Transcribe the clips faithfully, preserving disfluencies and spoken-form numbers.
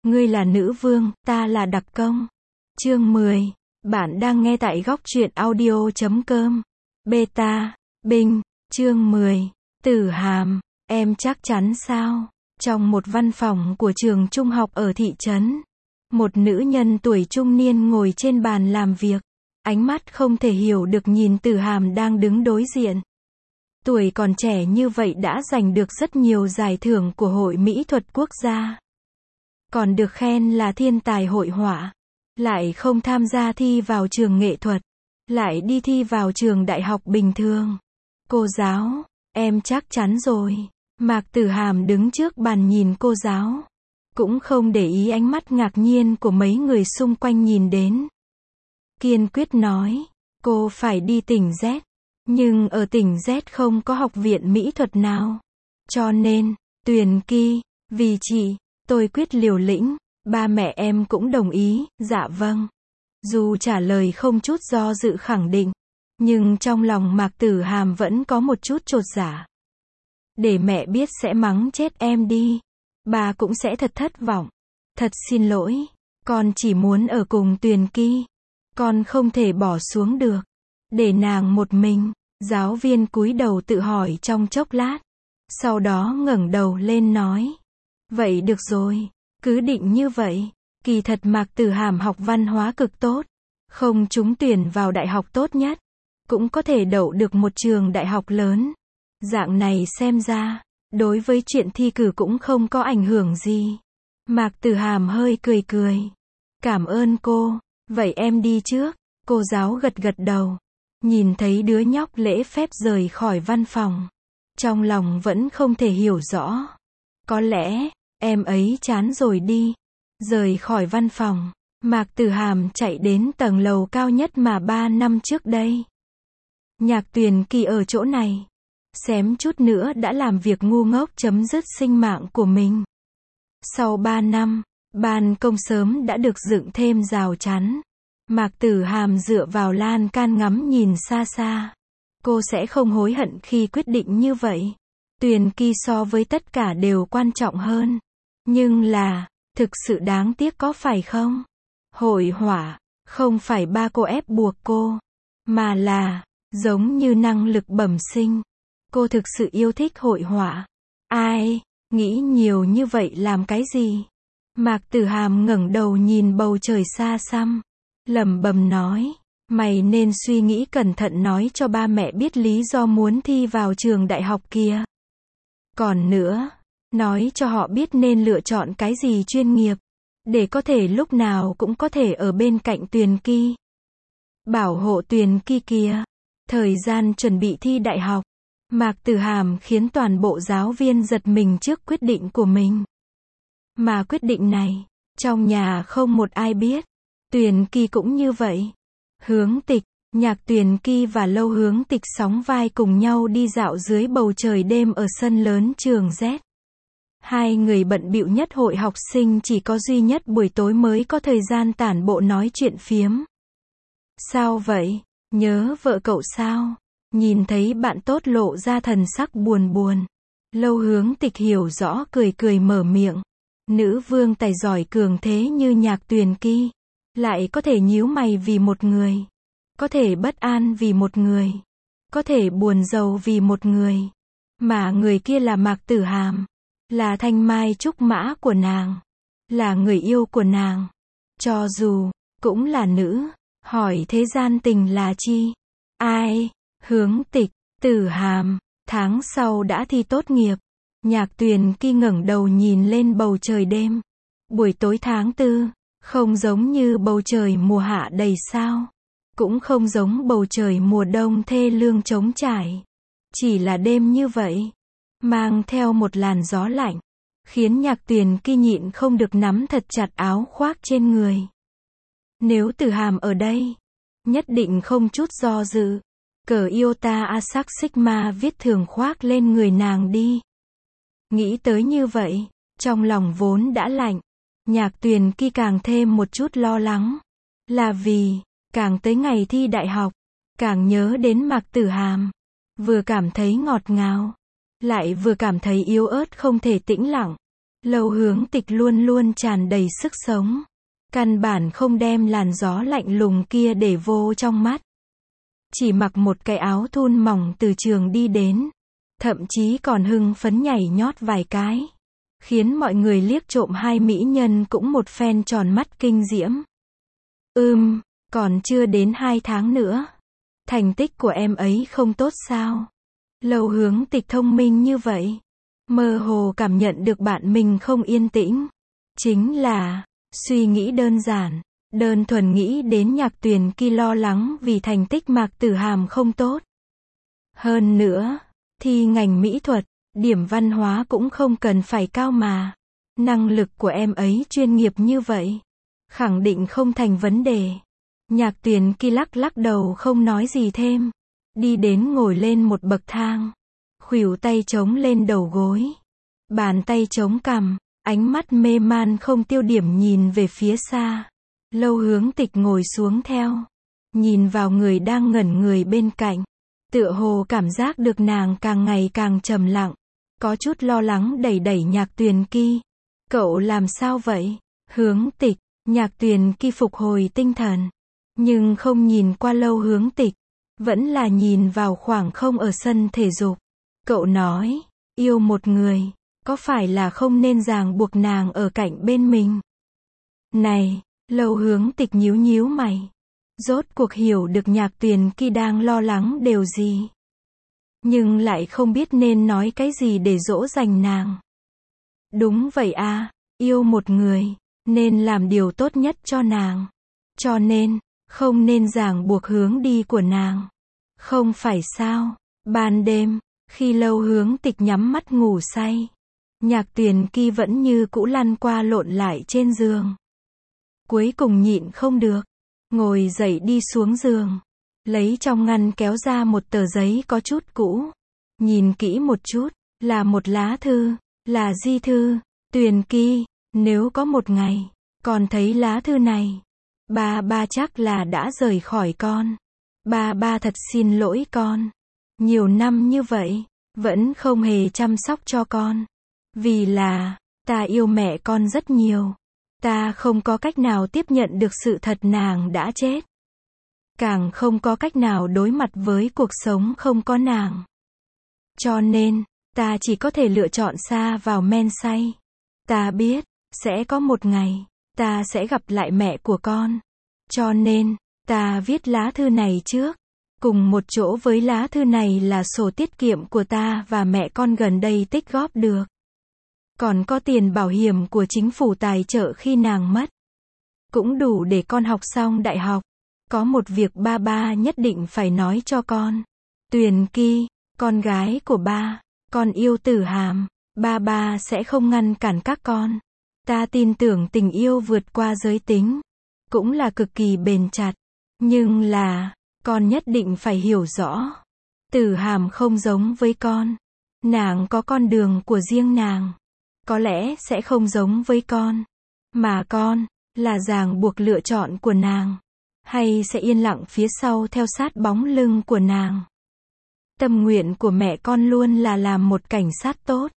Ngươi là nữ vương, ta là đặc công. Chương mười. Bạn đang nghe tại góc truyện audio chấm com. Beta. Binh. Chương mười. Tử Hàm. Em chắc chắn sao? Trong một văn phòng của trường trung học ở thị trấn, một nữ nhân tuổi trung niên ngồi trên bàn làm việc. Ánh mắt không thể hiểu được nhìn Tử Hàm đang đứng đối diện. Tuổi còn trẻ như vậy đã giành được rất nhiều giải thưởng của Hội Mỹ thuật quốc gia. Còn được khen là thiên tài hội họa. Lại không tham gia thi vào trường nghệ thuật. Lại đi thi vào trường đại học bình thường. Cô giáo, em chắc chắn rồi. Mạc Tử Hàm đứng trước bàn nhìn cô giáo. Cũng không để ý ánh mắt ngạc nhiên của mấy người xung quanh nhìn đến. Kiên quyết nói, cô phải đi tỉnh Z. Nhưng ở tỉnh Z không có học viện mỹ thuật nào. Cho nên, Tuyền Ki, vì chị, tôi quyết liều lĩnh. Ba mẹ em cũng đồng ý, dạ vâng. Dù trả lời không chút do dự khẳng định, nhưng trong lòng Mạc Tử Hàm vẫn có một chút chột dạ. Để mẹ biết sẽ mắng chết em đi. Bà cũng sẽ thật thất vọng. Thật xin lỗi, con chỉ muốn ở cùng Tuyền Ki. Con không thể bỏ xuống được. Để nàng một mình. Giáo viên cúi đầu tự hỏi trong chốc lát. Sau đó ngẩng đầu lên nói. Vậy được rồi, cứ định như vậy. Kỳ thật Mạc Tử Hàm học văn hóa cực tốt. Không trúng tuyển vào đại học tốt nhất. Cũng có thể đậu được một trường đại học lớn. Dạng này xem ra, đối với chuyện thi cử cũng không có ảnh hưởng gì. Mạc Tử Hàm hơi cười cười. Cảm ơn cô, vậy em đi trước. Cô giáo gật gật đầu. Nhìn thấy đứa nhóc lễ phép rời khỏi văn phòng. Trong lòng vẫn không thể hiểu rõ. Có lẽ, em ấy chán rồi đi. Rời khỏi văn phòng, Mạc Tử Hàm chạy đến tầng lầu cao nhất mà ba năm trước đây. Nhạc Tuyền Ki ở chỗ này. Xém chút nữa đã làm việc ngu ngốc chấm dứt sinh mạng của mình. Sau ba năm, ban công sớm đã được dựng thêm rào chắn. Mạc Tử Hàm dựa vào lan can ngắm nhìn xa xa. Cô sẽ không hối hận khi quyết định như vậy. Tuyền Ki so với tất cả đều quan trọng hơn. Nhưng là, thực sự đáng tiếc có phải không? Hội họa, không phải ba cô ép buộc cô. Mà là, giống như năng lực bẩm sinh. Cô thực sự yêu thích hội họa. Ai, nghĩ nhiều như vậy làm cái gì? Mạc Tử Hàm ngẩng đầu nhìn bầu trời xa xăm. Lẩm bẩm nói, mày nên suy nghĩ cẩn thận nói cho ba mẹ biết lý do muốn thi vào trường đại học kia. Còn nữa, nói cho họ biết nên lựa chọn cái gì chuyên nghiệp, để có thể lúc nào cũng có thể ở bên cạnh Tuyền Ki. Bảo hộ Tuyền Ki kia. Thời gian chuẩn bị thi đại học, Mạc Tử Hàm khiến toàn bộ giáo viên giật mình trước quyết định của mình. Mà quyết định này, trong nhà không một ai biết. Tuyền Ki cũng như vậy. Hướng Tịch, Nhạc Tuyền Ki và Lâu Hướng Tịch sóng vai cùng nhau đi dạo dưới bầu trời đêm ở sân lớn trường Z. Hai người bận bịu nhất hội học sinh chỉ có duy nhất buổi tối mới có thời gian tản bộ nói chuyện phiếm. Sao vậy? Nhớ vợ cậu sao? Nhìn thấy bạn tốt lộ ra thần sắc buồn buồn. Lâu Hướng Tịch hiểu rõ cười cười mở miệng. Nữ vương tài giỏi cường thế như Nhạc Tuyền Ki. Lại có thể nhíu mày vì một người. Có thể bất an vì một người. Có thể buồn rầu vì một người. Mà người kia là Mạc Tử Hàm. Là thanh mai trúc mã của nàng. Là người yêu của nàng. Cho dù, cũng là nữ. Hỏi thế gian tình là chi? Ai? Hướng Tịch, Tử Hàm. Tháng sau đã thi tốt nghiệp. Nhạc Tuyền Ki ngẩng đầu nhìn lên bầu trời đêm. Buổi tối tháng tư. Không giống như bầu trời mùa hạ đầy sao. Cũng không giống bầu trời mùa đông thê lương trống trải. Chỉ là đêm như vậy. Mang theo một làn gió lạnh. Khiến Nhạc Tuyền Ki nhịn không được nắm thật chặt áo khoác trên người. Nếu Tử Hàm ở đây, nhất định không chút do dự. Cờ Iota Asac Sigma viết thường khoác lên người nàng đi. Nghĩ tới như vậy, trong lòng vốn đã lạnh. Nhạc Tuyền Ki càng thêm một chút lo lắng. Là vì, càng tới ngày thi đại học, càng nhớ đến Mạc Tử Hàm. Vừa cảm thấy ngọt ngào, lại vừa cảm thấy yếu ớt không thể tĩnh lặng. Lâu Hướng Tịch luôn luôn tràn đầy sức sống. Căn bản không đem làn gió lạnh lùng kia để vô trong mắt. Chỉ mặc một cái áo thun mỏng từ trường đi đến. Thậm chí còn hưng phấn nhảy nhót vài cái. Khiến mọi người liếc trộm hai mỹ nhân cũng một phen tròn mắt kinh diễm. Ừm, còn chưa đến hai tháng nữa. Thành tích của em ấy không tốt sao? Lâu Hướng Tịch thông minh như vậy. Mơ hồ cảm nhận được bạn mình không yên tĩnh. Chính là, suy nghĩ đơn giản. Đơn thuần nghĩ đến Nhạc Tuyền Kỳ lo lắng vì thành tích Mạc Tử Hàm không tốt. Hơn nữa, thi ngành mỹ thuật, điểm văn hóa cũng không cần phải cao mà. Năng lực của em ấy chuyên nghiệp như vậy. Khẳng định không thành vấn đề. Nhạc Tuyền Kỳ lắc lắc đầu không nói gì thêm. Đi đến ngồi lên một bậc thang. Khuỷu tay chống lên đầu gối. Bàn tay chống cằm, ánh mắt mê man không tiêu điểm nhìn về phía xa. Lâu Hướng Tịch ngồi xuống theo. Nhìn vào người đang ngẩn người bên cạnh. Tựa hồ cảm giác được nàng càng ngày càng trầm lặng. Có chút lo lắng đẩy đẩy Nhạc Tuyền Kỳ. Cậu làm sao vậy? Hướng Tịch, Nhạc Tuyền Kỳ phục hồi tinh thần. Nhưng không nhìn qua Lâu Hướng Tịch. Vẫn là nhìn vào khoảng không ở sân thể dục. Cậu nói, yêu một người, có phải là không nên ràng buộc nàng ở cạnh bên mình? Này, Lâu Hướng Tịch nhíu nhíu mày. Rốt cuộc hiểu được Nhạc Tuyền Kỳ đang lo lắng điều gì. Nhưng lại không biết nên nói cái gì để dỗ dành nàng. Đúng vậy à, yêu một người, nên làm điều tốt nhất cho nàng. Cho nên, không nên ràng buộc hướng đi của nàng. Không phải sao? Ban đêm, khi Lâu Hướng Tịch nhắm mắt ngủ say, Nhạc Tuyền Kỳ vẫn như cũ lăn qua lộn lại trên giường. Cuối cùng nhịn không được, ngồi dậy đi xuống giường, lấy trong ngăn kéo ra một tờ giấy có chút cũ. Nhìn kỹ một chút, là một lá thư, là di thư. Tuyền Kỳ, nếu có một ngày, con thấy lá thư này, ba ba chắc là đã rời khỏi con. Ba ba thật xin lỗi con. Nhiều năm như vậy, vẫn không hề chăm sóc cho con. Vì là, ta yêu mẹ con rất nhiều. Ta không có cách nào tiếp nhận được sự thật nàng đã chết. Càng không có cách nào đối mặt với cuộc sống không có nàng. Cho nên, ta chỉ có thể lựa chọn sa vào men say. Ta biết, sẽ có một ngày, ta sẽ gặp lại mẹ của con. Cho nên, ta viết lá thư này trước. Cùng một chỗ với lá thư này là sổ tiết kiệm của ta và mẹ con gần đây tích góp được. Còn có tiền bảo hiểm của chính phủ tài trợ khi nàng mất. Cũng đủ để con học xong đại học. Có một việc ba ba nhất định phải nói cho con. Tuyền Kỳ, con gái của ba, con yêu Tử Hàm. Ba ba sẽ không ngăn cản các con. Ta tin tưởng tình yêu vượt qua giới tính. Cũng là cực kỳ bền chặt. Nhưng là, con nhất định phải hiểu rõ. Tử Hàm không giống với con. Nàng có con đường của riêng nàng. Có lẽ sẽ không giống với con. Mà con, là ràng buộc lựa chọn của nàng. Hay sẽ yên lặng phía sau theo sát bóng lưng của nàng. Tâm nguyện của mẹ con luôn là làm một cảnh sát tốt.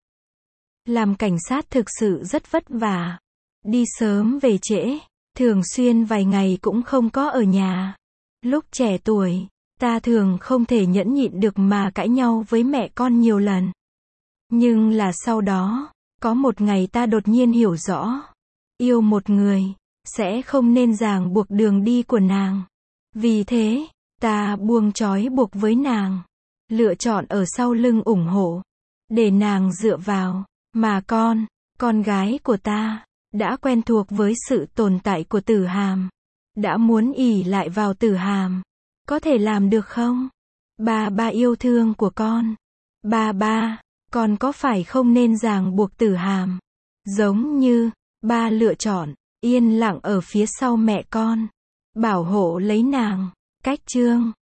Làm cảnh sát thực sự rất vất vả. Đi sớm về trễ. Thường xuyên vài ngày cũng không có ở nhà. Lúc trẻ tuổi, ta thường không thể nhẫn nhịn được mà cãi nhau với mẹ con nhiều lần. Nhưng là sau đó, có một ngày ta đột nhiên hiểu rõ. Yêu một người, sẽ không nên ràng buộc đường đi của nàng. Vì thế, ta buông trói buộc với nàng. Lựa chọn ở sau lưng ủng hộ. Để nàng dựa vào. Mà con, con gái của ta, đã quen thuộc với sự tồn tại của Tử Hàm. Đã muốn ỷ lại vào Tử Hàm. Có thể làm được không? Ba ba yêu thương của con. Ba ba, con có phải không nên ràng buộc Tử Hàm? Giống như, ba lựa chọn, yên lặng ở phía sau mẹ con. Bảo hộ lấy nàng. Cách chương